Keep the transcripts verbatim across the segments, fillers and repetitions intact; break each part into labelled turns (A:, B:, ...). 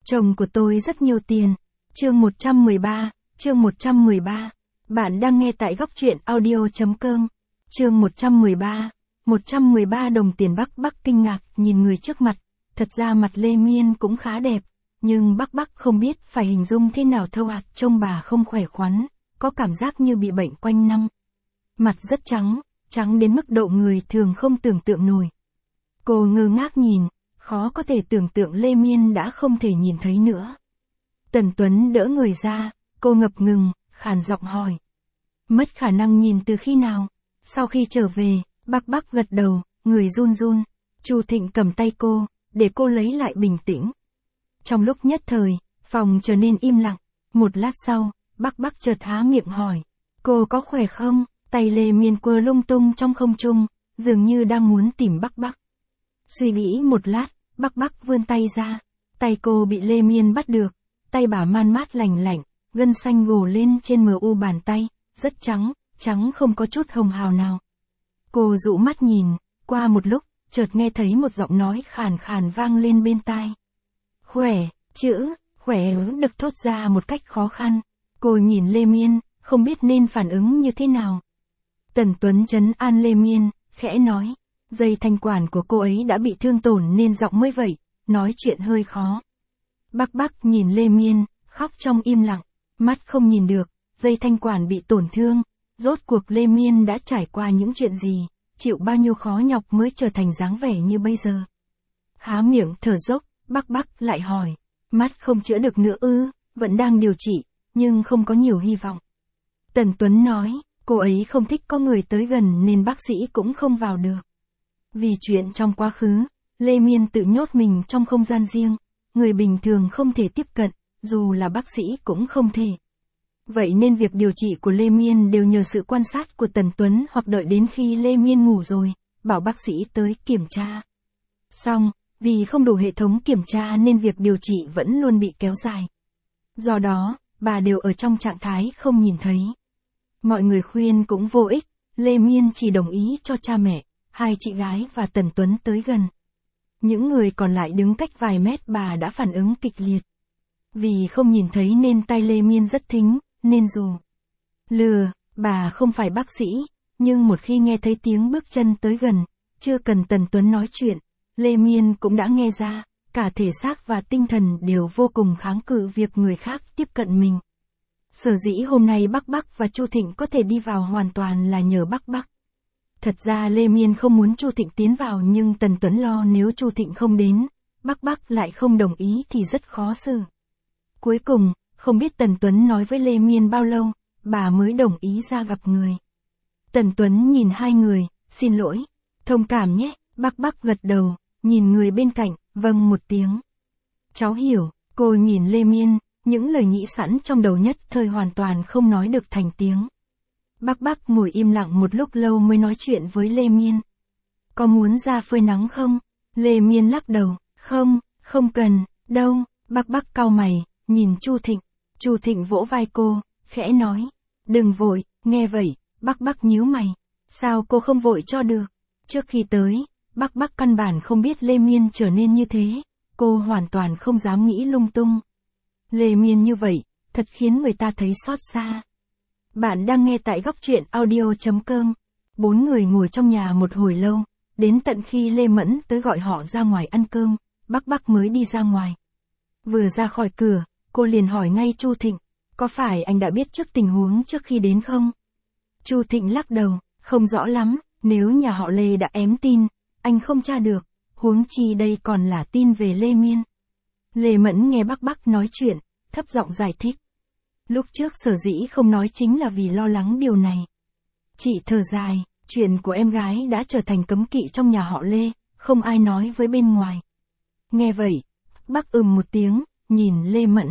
A: Chồng của tôi rất nhiều tiền. Chương một trăm mười ba, chương một trăm mười ba. Bạn đang nghe tại góc truyện audio.com. Chương một trăm mười ba. một trăm mười ba đồng tiền Bắc Bắc kinh ngạc nhìn người trước mặt. Thật ra mặt Lê Miên cũng khá đẹp, nhưng Bắc Bắc không biết phải hình dung thế nào thâu ạt, trông bà không khỏe khoắn, có cảm giác như bị bệnh quanh năm. Mặt rất trắng, trắng đến mức độ người thường không tưởng tượng nổi. Cô ngơ ngác nhìn, khó có thể tưởng tượng Lê Miên đã không thể nhìn thấy nữa. Tần Tuấn đỡ người ra, cô ngập ngừng, khàn giọng hỏi. Mất khả năng nhìn từ khi nào? Sau khi trở về, Bắc Bắc gật đầu, người run run. Chu Thịnh cầm tay cô, để cô lấy lại bình tĩnh. Trong lúc nhất thời, phòng trở nên im lặng. Một lát sau, Bắc Bắc chợt há miệng hỏi. Cô có khỏe không? Tay Lê Miên quơ lung tung trong không trung, dường như đang muốn tìm Bắc Bắc. Suy nghĩ một lát, Bắc Bắc vươn tay ra. Tay cô bị Lê Miên bắt được. Tay bà man mát lành lạnh, gân xanh gồ lên trên mờ u bàn tay, rất trắng, trắng không có chút hồng hào nào. Cô dụ mắt nhìn, qua một lúc, chợt nghe thấy một giọng nói khàn khàn vang lên bên tai. Khỏe, chữ, khỏe được thốt ra một cách khó khăn. Cô nhìn Lê Miên, không biết nên phản ứng như thế nào. Tần Tuấn trấn an Lê Miên, khẽ nói, dây thanh quản của cô ấy đã bị thương tổn nên giọng mới vậy, nói chuyện hơi khó. Bắc Bắc nhìn Lê Miên, khóc trong im lặng, mắt không nhìn được, dây thanh quản bị tổn thương. Rốt cuộc Lê Miên đã trải qua những chuyện gì, chịu bao nhiêu khó nhọc mới trở thành dáng vẻ như bây giờ. Há miệng thở dốc, Bắc Bắc lại hỏi, mắt không chữa được nữa ư? Vẫn đang điều trị, nhưng không có nhiều hy vọng. Tần Tuấn nói, cô ấy không thích có người tới gần nên bác sĩ cũng không vào được. Vì chuyện trong quá khứ, Lê Miên tự nhốt mình trong không gian riêng, người bình thường không thể tiếp cận, dù là bác sĩ cũng không thể. Vậy nên việc điều trị của Lê Miên đều nhờ sự quan sát của Tần Tuấn hoặc đợi đến khi Lê Miên ngủ rồi, bảo bác sĩ tới kiểm tra. Xong, vì không đủ hệ thống kiểm tra nên việc điều trị vẫn luôn bị kéo dài. Do đó, bà đều ở trong trạng thái không nhìn thấy. Mọi người khuyên cũng vô ích, Lê Miên chỉ đồng ý cho cha mẹ, hai chị gái và Tần Tuấn tới gần. Những người còn lại đứng cách vài mét bà đã phản ứng kịch liệt. Vì không nhìn thấy nên tai Lê Miên rất thính, nên dù lừa, bà không phải bác sĩ, nhưng một khi nghe thấy tiếng bước chân tới gần, chưa cần Tần Tuấn nói chuyện, Lê Miên cũng đã nghe ra, cả thể xác và tinh thần đều vô cùng kháng cự việc người khác tiếp cận mình. Sở dĩ hôm nay Bắc Bắc và Chu Thịnh có thể đi vào hoàn toàn là nhờ Bắc Bắc. Thật ra Lê Miên không muốn Chu Thịnh tiến vào nhưng Tần Tuấn lo nếu Chu Thịnh không đến, Bắc Bắc lại không đồng ý thì rất khó xử. Cuối cùng, không biết Tần Tuấn nói với Lê Miên bao lâu, bà mới đồng ý ra gặp người. Tần Tuấn nhìn hai người, xin lỗi, thông cảm nhé, Bắc Bắc gật đầu, nhìn người bên cạnh, vâng một tiếng. Cháu hiểu, cô nhìn Lê Miên, những lời nghĩ sẵn trong đầu nhất thời hoàn toàn không nói được thành tiếng. Bắc Bắc ngồi im lặng một lúc lâu mới nói chuyện với Lê Miên. Có muốn ra phơi nắng không? Lê Miên lắc đầu, không, không cần, đâu. Bắc Bắc cau mày, nhìn Chu Thịnh. Chu Thịnh vỗ vai cô, khẽ nói, đừng vội. Nghe vậy, Bắc Bắc nhíu mày, sao cô không vội cho được? Trước khi tới, Bắc Bắc căn bản không biết Lê Miên trở nên như thế, cô hoàn toàn không dám nghĩ lung tung. Lê Miên như vậy, thật khiến người ta thấy xót xa. Bạn đang nghe tại góc truyện audio.com. Bốn người ngồi trong nhà một hồi lâu, đến tận khi Lê Mẫn tới gọi họ ra ngoài ăn cơm, Bắc Bắc mới đi ra ngoài. Vừa ra khỏi cửa, cô liền hỏi ngay Chu Thịnh, có phải anh đã biết trước tình huống trước khi đến không? Chu Thịnh lắc đầu, không rõ lắm, nếu nhà họ Lê đã ém tin, anh không tra được, huống chi đây còn là tin về Lê Miên. Lê Mẫn nghe Bắc Bắc nói chuyện, thấp giọng giải thích. Lúc trước sở dĩ không nói chính là vì lo lắng điều này. Chị thở dài, chuyện của em gái đã trở thành cấm kỵ trong nhà họ Lê, không ai nói với bên ngoài. Nghe vậy, Bắc ừm một tiếng, nhìn Lê Mẫn.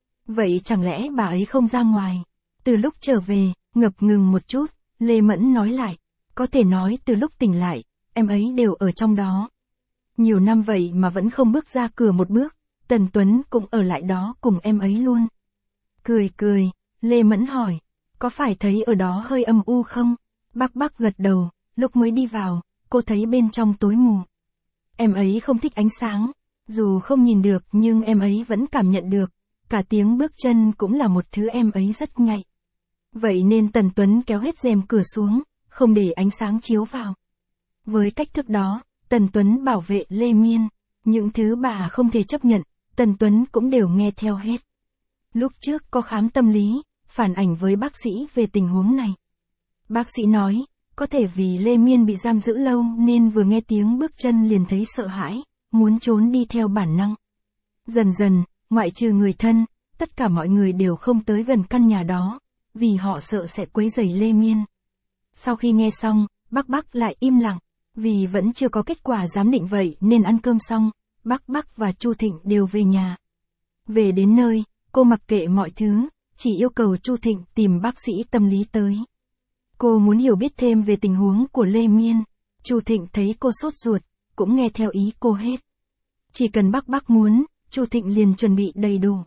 A: Vậy chẳng lẽ bà ấy không ra ngoài? Từ lúc trở về, ngập ngừng một chút, Lê Mẫn nói lại, có thể nói từ lúc tỉnh lại, em ấy đều ở trong đó. Nhiều năm vậy mà vẫn không bước ra cửa một bước, Tần Tuấn cũng ở lại đó cùng em ấy luôn. Cười cười, Lê Mẫn hỏi, có phải thấy ở đó hơi âm u không? Bắc Bắc gật đầu, lúc mới đi vào, cô thấy bên trong tối mù. Em ấy không thích ánh sáng. Dù không nhìn được nhưng em ấy vẫn cảm nhận được, cả tiếng bước chân cũng là một thứ em ấy rất nhạy. Vậy nên Tần Tuấn kéo hết rèm cửa xuống, không để ánh sáng chiếu vào. Với cách thức đó, Tần Tuấn bảo vệ Lê Miên, những thứ bà không thể chấp nhận, Tần Tuấn cũng đều nghe theo hết. Lúc trước có khám tâm lý, phản ảnh với bác sĩ về tình huống này. Bác sĩ nói, có thể vì Lê Miên bị giam giữ lâu nên vừa nghe tiếng bước chân liền thấy sợ hãi, muốn trốn đi theo bản năng. Dần dần, ngoại trừ người thân, tất cả mọi người đều không tới gần căn nhà đó, vì họ sợ sẽ quấy rầy Lê Miên. Sau khi nghe xong, bác Bắc lại im lặng, vì vẫn chưa có kết quả giám định vậy nên ăn cơm xong, bác Bắc và Chu Thịnh đều về nhà. Về đến nơi, cô mặc kệ mọi thứ, chỉ yêu cầu Chu Thịnh tìm bác sĩ tâm lý tới. Cô muốn hiểu biết thêm về tình huống của Lê Miên. Chu Thịnh thấy cô sốt ruột, cũng nghe theo ý cô hết. Chỉ cần bác Bắc muốn, Chu Thịnh liền chuẩn bị đầy đủ.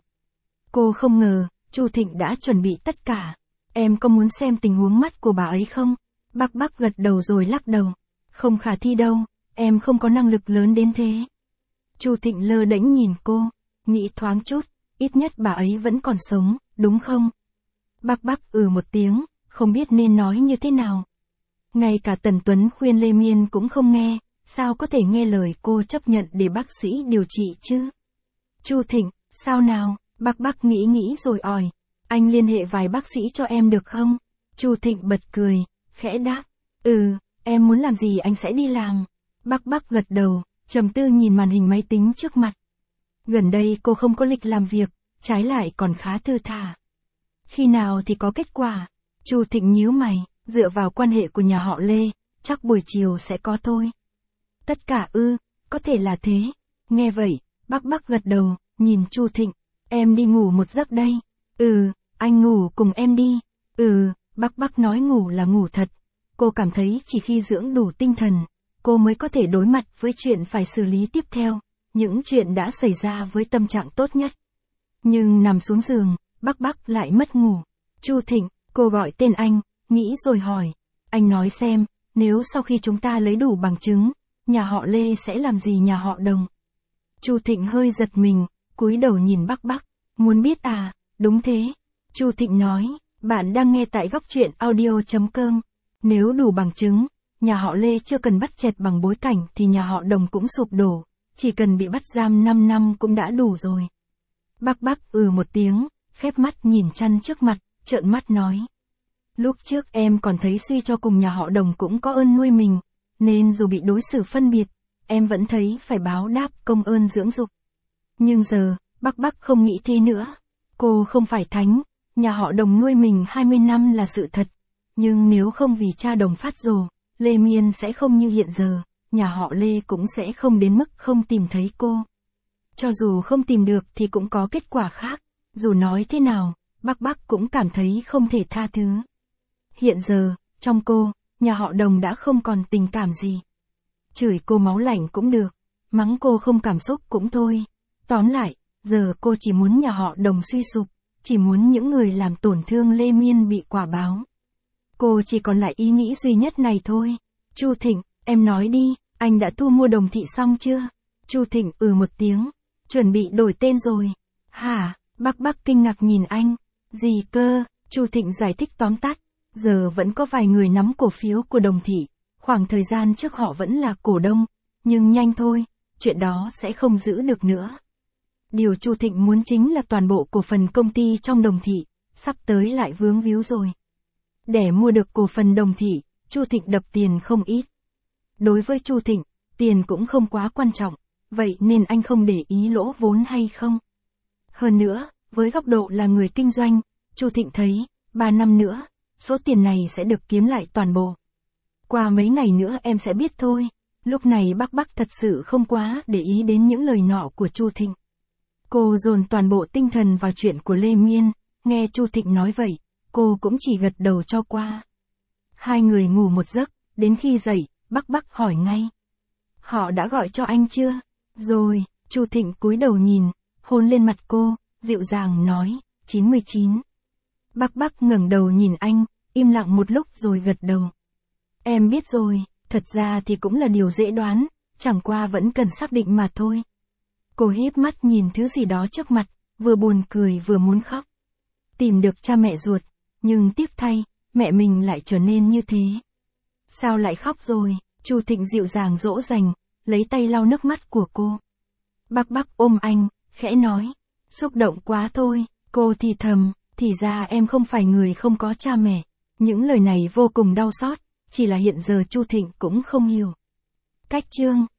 A: Cô không ngờ, Chu Thịnh đã chuẩn bị tất cả. Em có muốn xem tình huống mắt của bà ấy không? Bác Bắc gật đầu rồi lắc đầu. Không khả thi đâu, em không có năng lực lớn đến thế. Chu Thịnh lơ đễnh nhìn cô, nghĩ thoáng chút, ít nhất bà ấy vẫn còn sống, đúng không? Bác Bắc ừ một tiếng, không biết nên nói như thế nào. Ngay cả Tần Tuấn khuyên Lê Miên cũng không nghe, sao có thể nghe lời cô chấp nhận để bác sĩ điều trị chứ? Chu Thịnh, sao nào? Bác Bắc nghĩ nghĩ rồi hỏi, anh liên hệ vài bác sĩ cho em được không? Chu Thịnh bật cười, khẽ đáp, ừ, em muốn làm gì anh sẽ đi làm. Bác Bắc gật đầu, trầm tư nhìn màn hình máy tính trước mặt. Gần đây cô không có lịch làm việc, trái lại còn khá thư thả. Khi nào thì có kết quả? Chu Thịnh nhíu mày, dựa vào quan hệ của nhà họ Lê, chắc buổi chiều sẽ có thôi. Tất cả ư, có thể là thế. Nghe vậy, bác Bắc gật đầu, nhìn Chu Thịnh, em đi ngủ một giấc đây. Ừ, anh ngủ cùng em đi. Ừ, bác Bắc nói ngủ là ngủ thật. Cô cảm thấy chỉ khi dưỡng đủ tinh thần, cô mới có thể đối mặt với chuyện phải xử lý tiếp theo, những chuyện đã xảy ra với tâm trạng tốt nhất. Nhưng nằm xuống giường, bác Bắc lại mất ngủ. Chu Thịnh, cô gọi tên anh, nghĩ rồi hỏi, anh nói xem, nếu sau khi chúng ta lấy đủ bằng chứng, nhà họ Lê sẽ làm gì nhà họ Đồng? Chu Thịnh hơi giật mình, cúi đầu nhìn bác Bắc, muốn biết à, đúng thế. Chu Thịnh nói, bạn đang nghe tại góc truyện audio chấm com. Nếu đủ bằng chứng, nhà họ Lê chưa cần bắt chẹt bằng bối cảnh thì nhà họ Đồng cũng sụp đổ, chỉ cần bị bắt giam năm năm cũng đã đủ rồi. Bác Bắc ừ một tiếng, khép mắt nhìn chăn trước mặt, trợn mắt nói. Lúc trước em còn thấy suy cho cùng nhà họ Đồng cũng có ơn nuôi mình, nên dù bị đối xử phân biệt, em vẫn thấy phải báo đáp công ơn dưỡng dục. Nhưng giờ, bác Bắc không nghĩ thế nữa. Cô không phải thánh, nhà họ Đồng nuôi mình hai mươi năm là sự thật. Nhưng nếu không vì cha Đồng phát rồ, Lê Miên sẽ không như hiện giờ, nhà họ Lê cũng sẽ không đến mức không tìm thấy cô. Cho dù không tìm được thì cũng có kết quả khác, dù nói thế nào, bác Bắc cũng cảm thấy không thể tha thứ. Hiện giờ, trong cô, nhà họ Đồng đã không còn tình cảm gì. Chửi cô máu lạnh cũng được, mắng cô không cảm xúc cũng thôi. Tóm lại, giờ cô chỉ muốn nhà họ Đồng suy sụp, chỉ muốn những người làm tổn thương Lê Miên bị quả báo. Cô chỉ còn lại ý nghĩ duy nhất này thôi. Chu Thịnh, em nói đi, anh đã thu mua Đồng Thị xong chưa? Chu Thịnh ừ một tiếng, chuẩn bị đổi tên rồi. Hả? Bác Bắc kinh ngạc nhìn anh. Gì cơ? Chu Thịnh giải thích tóm tắt. Giờ vẫn có vài người nắm cổ phiếu của Đồng Thị, khoảng thời gian trước họ vẫn là cổ đông, nhưng nhanh thôi, chuyện đó sẽ không giữ được nữa. Điều Chu Thịnh muốn chính là toàn bộ cổ phần công ty trong Đồng Thị, sắp tới lại vướng víu rồi. Để mua được cổ phần Đồng Thị, Chu Thịnh đập tiền không ít. Đối với Chu Thịnh, tiền cũng không quá quan trọng, vậy nên anh không để ý lỗ vốn hay không. Hơn nữa, với góc độ là người kinh doanh, Chu Thịnh thấy, ba năm nữa, số tiền này sẽ được kiếm lại toàn bộ. Qua mấy ngày nữa em sẽ biết thôi. Lúc này bác Bắc thật sự không quá để ý đến những lời nọ của Chu Thịnh. Cô dồn toàn bộ tinh thần vào chuyện của Lê Miên, nghe Chu Thịnh nói vậy, cô cũng chỉ gật đầu cho qua. Hai người ngủ một giấc, đến khi dậy, bác Bắc hỏi ngay. Họ đã gọi cho anh chưa? Rồi, Chu Thịnh cúi đầu nhìn, hôn lên mặt cô, dịu dàng nói, chín mươi chín. Bác Bắc ngẩng đầu nhìn anh, im lặng một lúc rồi gật đầu. Em biết rồi, thật ra thì cũng là điều dễ đoán, chẳng qua vẫn cần xác định mà thôi. Cô híp mắt nhìn thứ gì đó trước mặt, vừa buồn cười vừa muốn khóc. Tìm được cha mẹ ruột, nhưng tiếc thay, mẹ mình lại trở nên như thế. Sao lại khóc rồi? Chu Thịnh dịu dàng dỗ dành, lấy tay lau nước mắt của cô. Bác Bắc ôm anh, khẽ nói. Xúc động quá thôi, cô thì thầm, thì ra em không phải người không có cha mẹ. Những lời này vô cùng đau xót, chỉ là hiện giờ Chu Thịnh cũng không hiểu. Cách chương